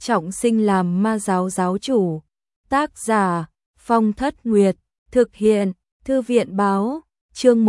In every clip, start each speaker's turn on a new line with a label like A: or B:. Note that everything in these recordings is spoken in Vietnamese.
A: trọng sinh làm ma giáo giáo chủ. Tác giả Phong Thất Nguyệt. Thực hiện Thư viện Báo. Chương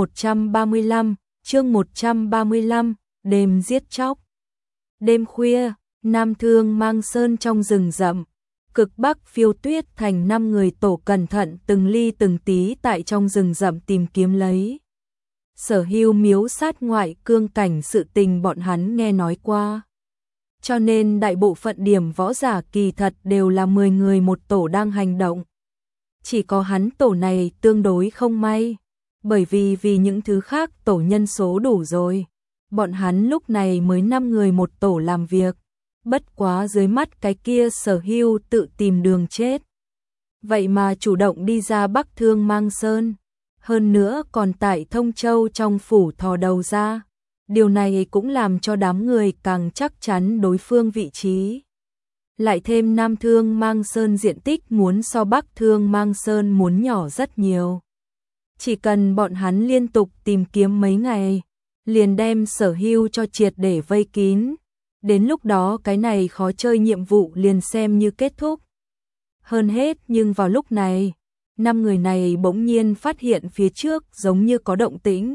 A: 135. Đêm giết chóc. Đêm khuya, Nam Thương Mang Sơn trong rừng rậm. Cực Bắc Phiêu Tuyết Thành 5 người tổ cẩn thận từng ly từng tí tại trong rừng rậm tìm kiếm lấy. Sở Hưu miếu sát ngoại cương cảnh sự tình bọn hắn nghe nói qua. Cho nên đại bộ phận điểm võ giả kỳ thật đều là 10 người một tổ đang hành động. Chỉ có hắn tổ này tương đối không may, bởi vì những thứ khác tổ nhân số đủ rồi. Bọn hắn lúc này mới 5 người một tổ làm việc. Bất quá dưới mắt cái kia Sở Hưu tự tìm đường chết. Vậy mà chủ động đi ra Bắc Thương Mang Sơn. Hơn nữa còn tại Thông Châu trong phủ thò đầu ra. Điều này cũng làm cho đám người càng chắc chắn đối phương vị trí. Lại thêm Nam Thương Mang Sơn diện tích muốn so Bắc Thương Mang Sơn muốn nhỏ rất nhiều. Chỉ cần bọn hắn liên tục tìm kiếm mấy ngày, liền đem Sở Hưu cho triệt để vây kín. Đến lúc đó cái này khó chơi nhiệm vụ liền xem như kết thúc. Hơn hết nhưng vào lúc này, 5 người này bỗng nhiên phát hiện phía trước giống như có động tĩnh.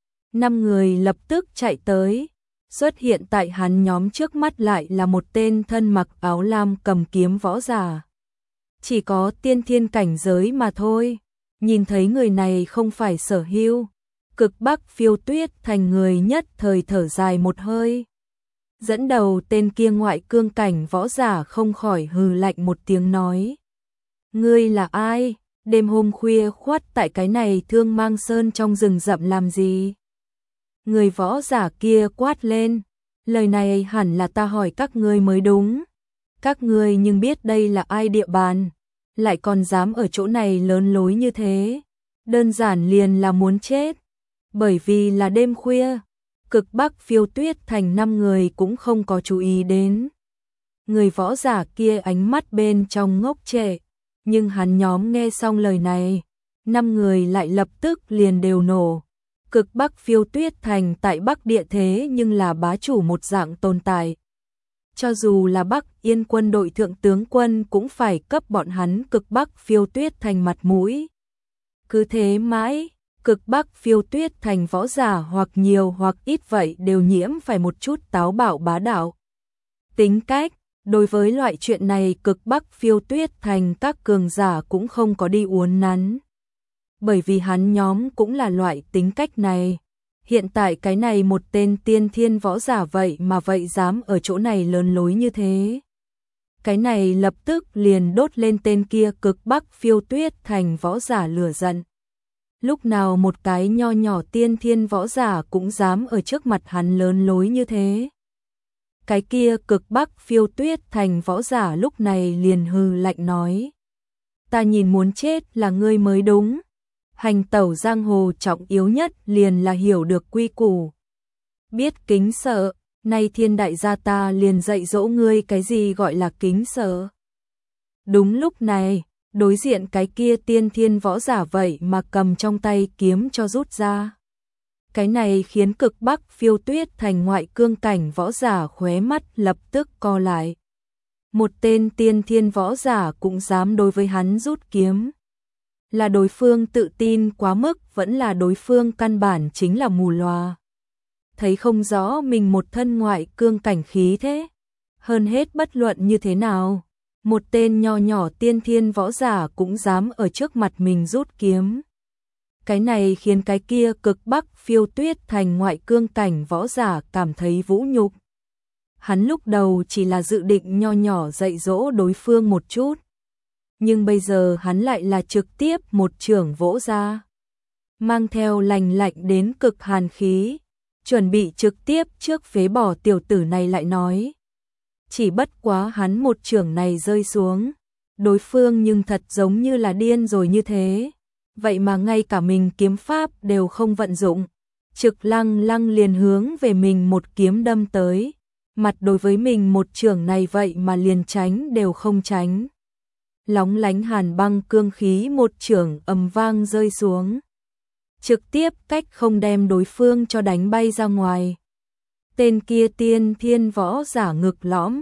A: 5 người lập tức chạy tới, xuất hiện tại hắn nhóm trước mắt lại là một tên thân mặc áo lam cầm kiếm võ giả. Chỉ có tiên thiên cảnh giới mà thôi, nhìn thấy người này không phải Sở Hưu. Cực Bắc Phiêu Tuyết Thành người nhất thời thở dài một hơi. Dẫn đầu tên kia ngoại cương cảnh võ giả không khỏi hừ lạnh một tiếng nói. Ngươi là ai? Đêm hôm khuya khoắt tại cái này Thương Mang Sơn trong rừng rậm làm gì? Người võ giả kia quát lên. Lời này hẳn là ta hỏi các ngươi mới đúng. Các ngươi nhưng biết đây là ai địa bàn, lại còn dám ở chỗ này lớn lối như thế. Đơn giản liền là muốn chết. Bởi vì là đêm khuya, Cực Bắc Phiêu Tuyết Thành 5 người cũng không có chú ý đến. Người võ giả kia ánh mắt bên trong ngốc trệ, nhưng hắn nhóm nghe xong lời này, 5 người lại lập tức liền đều nổ. Cực Bắc Phiêu Tuyết Thành tại Bắc địa thế nhưng là bá chủ một dạng tồn tại. Cho dù là Bắc Yên quân đội thượng tướng quân cũng phải cấp bọn hắn Cực Bắc Phiêu Tuyết Thành mặt mũi. Cứ thế mãi, Cực Bắc Phiêu Tuyết Thành võ giả hoặc nhiều hoặc ít vậy đều nhiễm phải một chút táo bạo bá đạo tính cách. Đối với loại chuyện này Cực Bắc Phiêu Tuyết Thành các cường giả cũng không có đi uốn nắn. Bởi vì hắn nhóm cũng là loại tính cách này. Hiện tại cái này một tên tiên thiên võ giả vậy mà vậy dám ở chỗ này lớn lối như thế. Cái này lập tức liền đốt lên tên kia Cực Bắc Phiêu Tuyết Thành võ giả lửa giận. Lúc nào một cái nho nhỏ tiên thiên võ giả cũng dám ở trước mặt hắn lớn lối như thế. Cái kia Cực Bắc Phiêu Tuyết Thành võ giả lúc này liền hừ lạnh nói. Ta nhìn muốn chết là ngươi mới đúng. Hành tẩu giang hồ trọng yếu nhất liền là hiểu được quy củ. Biết kính sợ, nay thiên đại gia ta liền dạy dỗ ngươi cái gì gọi là kính sợ. Đúng lúc này, đối diện cái kia tiên thiên võ giả vậy mà cầm trong tay kiếm cho rút ra. Cái này khiến Cực Bắc Phiêu Tuyết Thành ngoại cương cảnh võ giả khóe mắt lập tức co lại. Một tên tiên thiên võ giả cũng dám đối với hắn rút kiếm. Là đối phương tự tin quá mức, vẫn là đối phương căn bản chính là mù lòa. Thấy không rõ mình một thân ngoại cương cảnh khí thế. Hơn hết bất luận như thế nào, một tên nho nhỏ tiên thiên võ giả cũng dám ở trước mặt mình rút kiếm. Cái này khiến cái kia Cực Bắc Phiêu Tuyết Thành ngoại cương cảnh võ giả cảm thấy vũ nhục. Hắn lúc đầu chỉ là dự định nho nhỏ dạy dỗ đối phương một chút. Nhưng bây giờ hắn lại là trực tiếp một chưởng vỗ ra. Mang theo lành lạnh đến cực hàn khí. Chuẩn bị trực tiếp trước phế bỏ tiểu tử này lại nói. Chỉ bất quá hắn một chưởng này rơi xuống. Đối phương nhưng thật giống như là điên rồi như thế. Vậy mà ngay cả mình kiếm pháp đều không vận dụng. Trực lăng lăng liền hướng về mình một kiếm đâm tới. Mặt đối với mình một chưởng này vậy mà liền tránh đều không tránh. Lóng lánh hàn băng cương khí một chưởng ầm vang rơi xuống. Trực tiếp cách không đem đối phương cho đánh bay ra ngoài. Tên kia tiên thiên võ giả ngực lõm.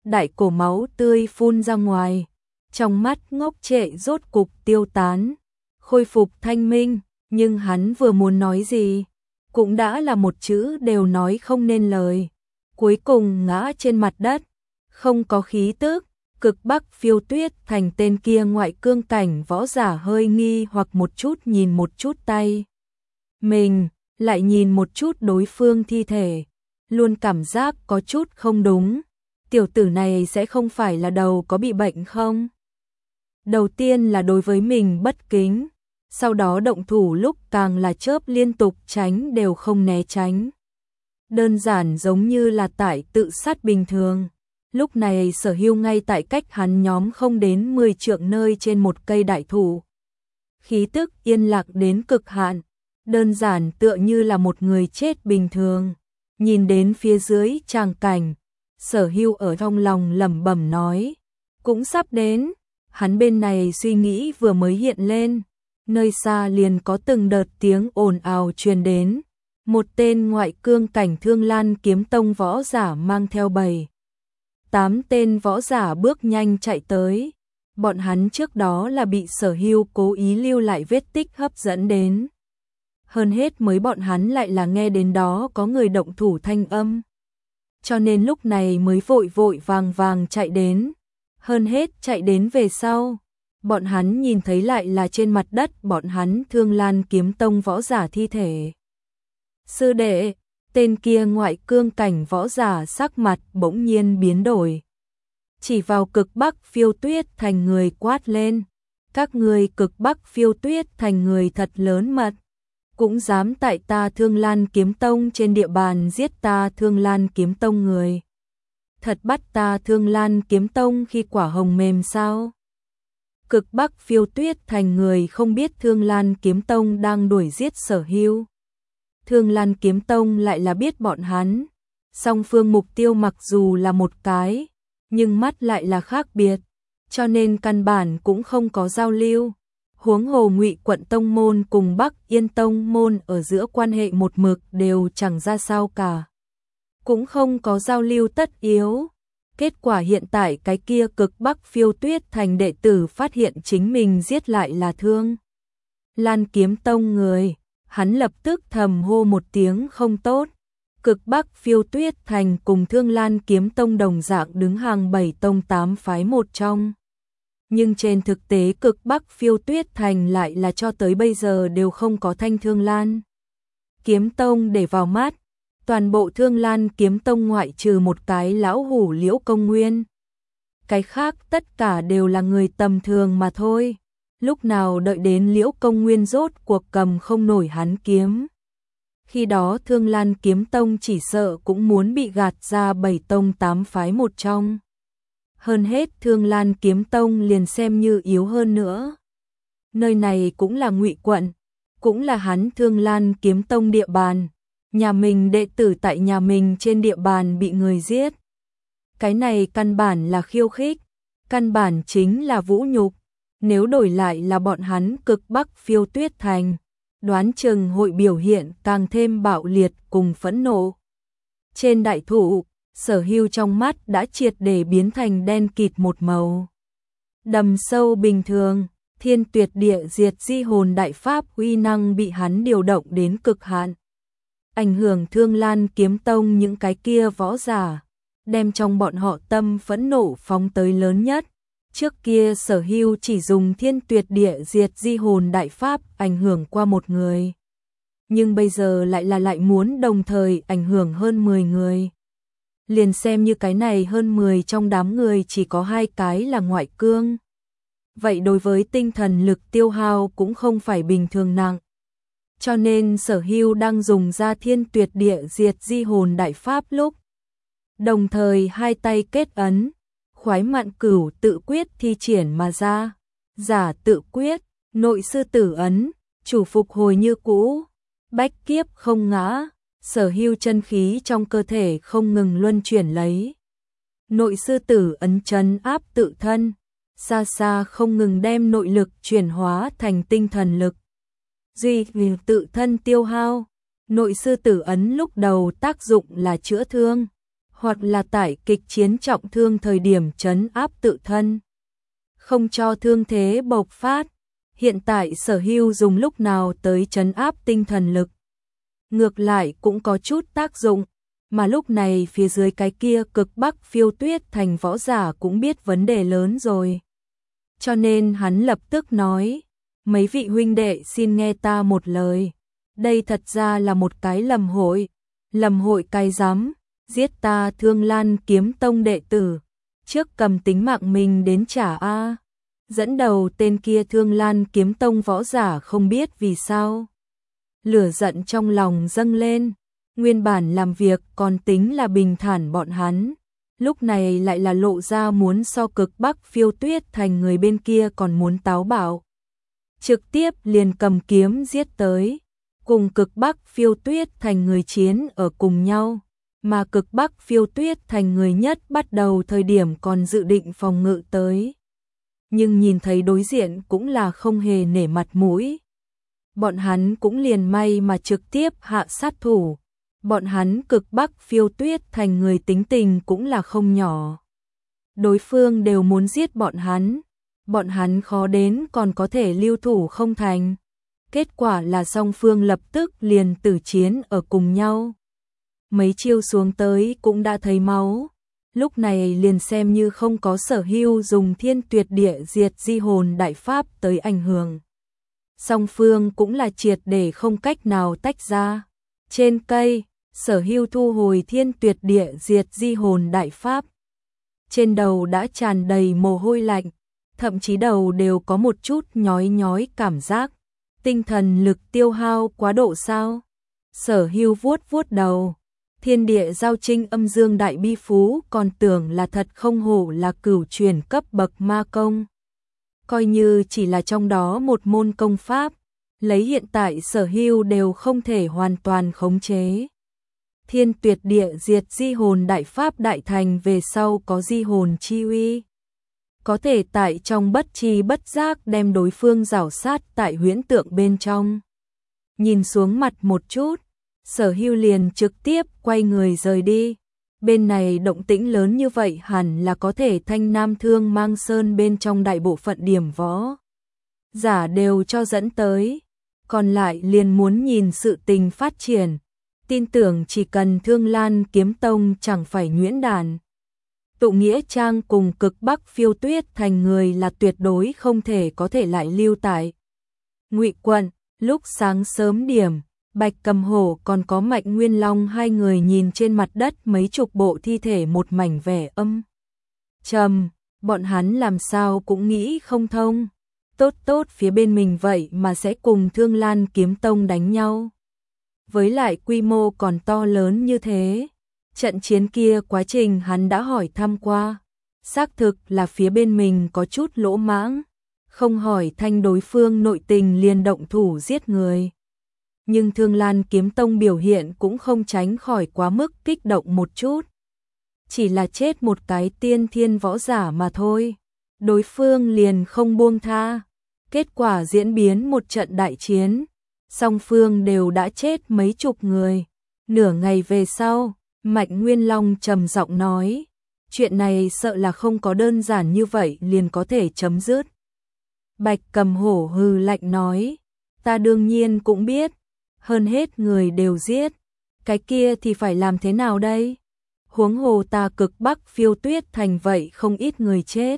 A: đại cổ máu tươi phun ra ngoài, trong mắt ngốc trệ rốt cục tiêu tán, khôi phục thanh minh, nhưng hắn vừa muốn nói gì, cũng đã là một chữ đều nói không nên lời, cuối cùng ngã trên mặt đất, không có khí tức. Cực Bắc Phiêu Tuyết Thành tên kia ngoại cương cảnh võ giả hơi nghi hoặc một chút nhìn một chút tay mình, lại nhìn một chút đối phương thi thể, luôn cảm giác có chút không đúng. Tiểu tử này sẽ không phải là đầu có bị bệnh không? Đầu tiên là đối với mình bất kính, sau đó động thủ lúc càng là chớp liên tục tránh đều không né tránh. Đơn giản giống như là tại tự sát bình thường. Lúc này Sở Hưu ngay tại cách hắn nhóm không đến 10 trượng nơi trên một cây đại thụ. Khí tức yên lặng đến cực hạn, đơn giản tựa như là một người chết bình thường. Nhìn đến phía dưới tràng cảnh, Sở Hưu ở trong lòng lẩm bẩm nói, cũng sắp đến. Hắn bên này suy nghĩ vừa mới hiện lên, nơi xa liền có từng đợt tiếng ồn ào truyền đến. Một tên ngoại cương cảnh Thương Lan Kiếm Tông võ giả mang theo 7-8 tên võ giả bước nhanh chạy tới. Bọn hắn trước đó là bị Sở Hưu cố ý lưu lại vết tích hấp dẫn đến. Hơn hết mới bọn hắn lại là nghe đến đó có người động thủ thanh âm. Cho nên lúc này mới vội vội vàng vàng chạy đến. Hơn hết chạy đến về sau, bọn hắn nhìn thấy lại là trên mặt đất bọn hắn Thương Lan Kiếm Tông võ giả thi thể. Sư đệ, tên kia ngoại cương cảnh võ giả sắc mặt bỗng nhiên biến đổi. Chỉ vào Cực Bắc Phiêu Tuyết Thành người quát lên, các người Cực Bắc Phiêu Tuyết Thành người thật lớn mật, cũng dám tại ta Thương Lan Kiếm Tông trên địa bàn giết ta Thương Lan Kiếm Tông người. Thật bắt ta Thương Lan Kiếm Tông khi quả hồng mềm sao? Cực Bắc Phiêu Tuyết Thành người không biết Thương Lan Kiếm Tông đang đuổi giết Sở Hưu. Thương Lan Kiếm Tông lại là biết bọn hắn. Song phương mục tiêu mặc dù là một cái, nhưng mắt lại là khác biệt, cho nên căn bản cũng không có giao lưu. Huống hồ Ngụy Quận Tông môn cùng Bắc Yên Tông môn ở giữa quan hệ một mực đều chẳng ra sao cả. Cũng không có giao lưu tất yếu. Kết quả hiện tại cái kia Cực Bắc Phiêu Tuyết Thành đệ tử phát hiện chính mình giết lại là Thương Lan Kiếm Tông người, hắn lập tức thầm hô một tiếng không tốt. Cực Bắc Phiêu Tuyết Thành cùng Thương Lan Kiếm Tông đồng dạng đứng hàng 7 tông 8 phái một trong. Nhưng trên thực tế Cực Bắc Phiêu Tuyết Thành lại là cho tới bây giờ đều không có thanh Thương Lan Kiếm Tông để vào mắt. Toàn bộ Thương Lan Kiếm Tông ngoại trừ một cái lão hủ Liễu Công Nguyên. Cái khác tất cả đều là người tầm thường mà thôi. Lúc nào đợi đến Liễu Công Nguyên rốt cuộc cầm không nổi hắn kiếm. Khi đó Thương Lan Kiếm Tông chỉ sợ cũng muốn bị gạt ra 7 tông 8 phái một trong. Hơn hết Thương Lan Kiếm Tông liền xem như yếu hơn nữa. Nơi này cũng là Ngụy Quận, cũng là hắn Thương Lan Kiếm Tông địa bàn. Nhà mình đệ tử tại nhà mình trên địa bàn bị người giết. Cái này căn bản là khiêu khích, căn bản chính là vũ nhục. Nếu đổi lại là bọn hắn Cực Bắc Phiêu Tuyết Thành, đoán chừng hội biểu hiện càng thêm bạo liệt cùng phẫn nộ. Trên đại thụ, Sở Hưu trong mắt đã triệt để biến thành đen kịt một màu. Đầm sâu bình thường, Thiên Tuyệt Địa Diệt Di Hồn đại pháp uy năng bị hắn điều động đến cực hạn. Ảnh hưởng Thương Lan Kiếm Tông những cái kia võ giả, đem trong bọn họ tâm phẫn nộ phóng tới lớn nhất. Trước kia Sở Hưu chỉ dùng Thiên Tuyệt Địa Diệt Di Hồn đại pháp ảnh hưởng qua một người, nhưng bây giờ lại muốn đồng thời ảnh hưởng hơn 10 người. Liền xem như cái này hơn 10 trong đám người chỉ có 2 cái là ngoại cương. Vậy đối với tinh thần lực tiêu hao cũng không phải bình thường nặng. Cho nên Sở Hưu đang dùng ra Thiên Tuyệt Địa Diệt Di Hồn đại pháp lúc, đồng thời hai tay kết ấn, Khoái Mạn Cửu tự quyết thi triển mà ra. Giả tự quyết, nội sư tử ấn, chủ phục hồi như cũ, bách kiếp không ngã. Sở Hưu chân khí trong cơ thể không ngừng luân chuyển lấy. Nội sư tử ấn trấn áp tự thân, xa xa không ngừng đem nội lực chuyển hóa thành tinh thần lực. Duy vì tự thân tiêu hao, nội sư tử ấn lúc đầu tác dụng là chữa thương, hoặc là tại kịch chiến trọng thương thời điểm trấn áp tự thân, không cho thương thế bộc phát. Hiện tại Sở Hưu dùng lúc nào tới trấn áp tinh thần lực, ngược lại cũng có chút tác dụng, mà lúc này phía dưới cái kia cực Bắc Phiêu Tuyết Thành võ giả cũng biết vấn đề lớn rồi. Cho nên hắn lập tức nói, mấy vị huynh đệ xin nghe ta một lời, đây thật ra là một cái lầm hội cái rắm, giết ta Thương Lan Kiếm Tông đệ tử, trước cầm tính mạng mình đến trả a. Dẫn đầu tên kia Thương Lan Kiếm Tông võ giả không biết vì sao, lửa giận trong lòng dâng lên, nguyên bản làm việc còn tính là bình thản bọn hắn, lúc này lại là lộ ra muốn so cực Bắc Phiêu Tuyết Thành người bên kia còn muốn táo bạo. Trực tiếp liền cầm kiếm giết tới, cùng cực Bắc Phiêu Tuyết Thành người chiến ở cùng nhau, mà cực Bắc Phiêu Tuyết Thành người nhất bắt đầu thời điểm còn dự định phòng ngự tới. Nhưng nhìn thấy đối diện cũng là không hề nể mặt mũi. Bọn hắn cũng liền may mà trực tiếp hạ sát thủ. Bọn hắn cực Bắc Phiêu Tuyết Thành người tính tình cũng là không nhỏ. Đối phương đều muốn giết bọn hắn khó đến còn có thể lưu thủ không thành. Kết quả là song phương lập tức liền tử chiến ở cùng nhau. Mấy chiêu xuống tới cũng đã thấy máu. Lúc này liền xem như không có Sở Hưu dùng Thiên Tuyệt Địa Diệt Di Hồn Đại Pháp tới ảnh hưởng. Song phương cũng là triệt để không cách nào tách ra. Trên cây, Sở Hưu thu hồi Thiên Tuyệt Địa Diệt Di Hồn Đại Pháp. Trên đầu đã tràn đầy mồ hôi lạnh, thậm chí đầu đều có một chút nhói nhói cảm giác. Tinh thần lực tiêu hao quá độ sao? Sở Hưu vuốt vuốt đầu. Thiên địa giao trinh âm dương đại bi phú còn tưởng là thật không hổ là cửu truyền cấp bậc ma công. Coi như chỉ là trong đó một môn công pháp, lấy hiện tại Sở Hưu đều không thể hoàn toàn khống chế. Thiên Tuyệt Địa Diệt Di Hồn Đại Pháp đại thành về sau có di hồn chi uy, có thể tại trong bất tri bất giác đem đối phương rảo sát tại huyễn tượng bên trong. Nhìn xuống mặt một chút, Sở Hưu liền trực tiếp quay người rời đi. Bên này động tĩnh lớn như vậy hẳn là có thể thanh Nam Thương Mang Sơn bên trong đại bộ phận điểm võ giả đều cho dẫn tới, còn lại liền muốn nhìn sự tình phát triển. Tin tưởng chỉ cần Thương Lan Kiếm Tông chẳng phải nhuyễn đàn. Tụ Nghĩa Trang cùng cực Bắc Phiêu Tuyết Thành người là tuyệt đối không thể có thể lại lưu tại Ngụy quận. Lúc sáng sớm điểm, Bạch Cầm Hổ còn có Mạnh Nguyên Long hai người nhìn trên mặt đất mấy chục bộ thi thể một mảnh vẻ âm trầm, bọn hắn làm sao cũng nghĩ không thông. Tốt phía bên mình vậy mà sẽ cùng Thương Lan Kiếm Tông đánh nhau. Với lại quy mô còn to lớn như thế. Trận chiến kia quá trình hắn đã hỏi thăm qua. Xác thực là phía bên mình có chút lỗ mãng. Không hỏi thanh đối phương nội tình liền động thủ giết người. Nhưng Thương Lan Kiếm Tông biểu hiện cũng không tránh khỏi quá mức kích động một chút. Chỉ là chết một cái tiên thiên võ giả mà thôi. Đối phương liền không buông tha. Kết quả diễn biến một trận đại chiến. Song phương đều đã chết mấy chục người. Nửa ngày về sau, Mạnh Nguyên Long trầm giọng nói, chuyện này sợ là không có đơn giản như vậy liền có thể chấm dứt. Bạch Cầm Hổ hừ lạnh nói, ta đương nhiên cũng biết, hơn hết người đều giết, cái kia thì phải làm thế nào đây? Huống hồ ta cực Bắc Phiêu Tuyết Thành vậy không ít người chết.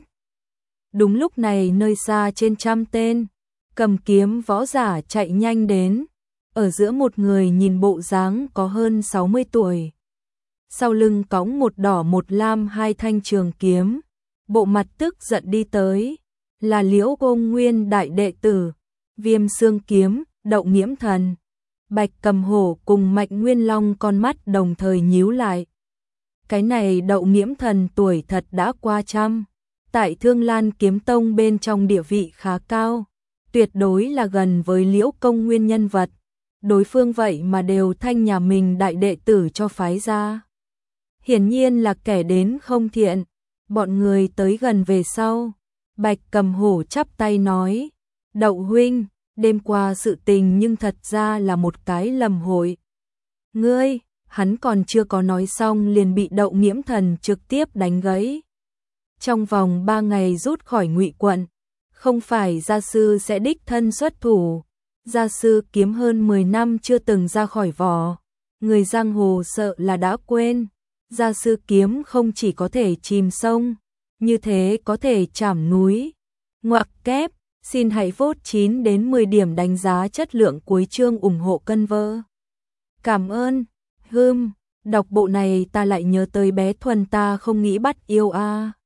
A: Đúng lúc này nơi xa trên trăm tên cầm kiếm võ giả chạy nhanh đến, ở giữa một người nhìn bộ dáng có hơn 60 tuổi. Sau lưng cõng một đỏ một lam hai thanh trường kiếm, bộ mặt tức giận đi tới, là Liễu Công Nguyên đại đệ tử, Viêm Xương Kiếm, Đậu Nghiễm Thần. Bạch Cầm Hổ cùng Mạnh Nguyên Long con mắt đồng thời nhíu lại. Cái này Đậu Nghiễm Thần tuổi thật đã qua trăm, tại Thương Lan Kiếm Tông bên trong địa vị khá cao, tuyệt đối là gần với Liễu Công Nguyên nhân vật. Đối phương vậy mà đều thanh nhà mình đại đệ tử cho phái ra. Hiển nhiên là kẻ đến không thiện. Bọn người tới gần về sau, Bạch Cầm Hổ chắp tay nói, Đậu huynh, đêm qua sự tình nhưng thật ra là một cái lầm hội. Ngươi, hắn còn chưa có nói xong liền bị Đậu Nghiễm Thần trực tiếp đánh gãy. Trong vòng 3 ngày rút khỏi Ngụy quận, không phải gia sư sẽ đích thân xuất thủ. Gia sư kiếm hơn 10 năm chưa từng ra khỏi vỏ, người giang hồ sợ là đã quên. Gia sư kiếm không chỉ có thể chìm sông, như thế có thể trảm núi. Ngoặc kép, xin hãy vote 9 đến 10 điểm đánh giá chất lượng cuối chương ủng hộ cân vơ. Cảm ơn. Đọc bộ này ta lại nhớ tới bé Thuần ta không nghĩ bắt yêu a.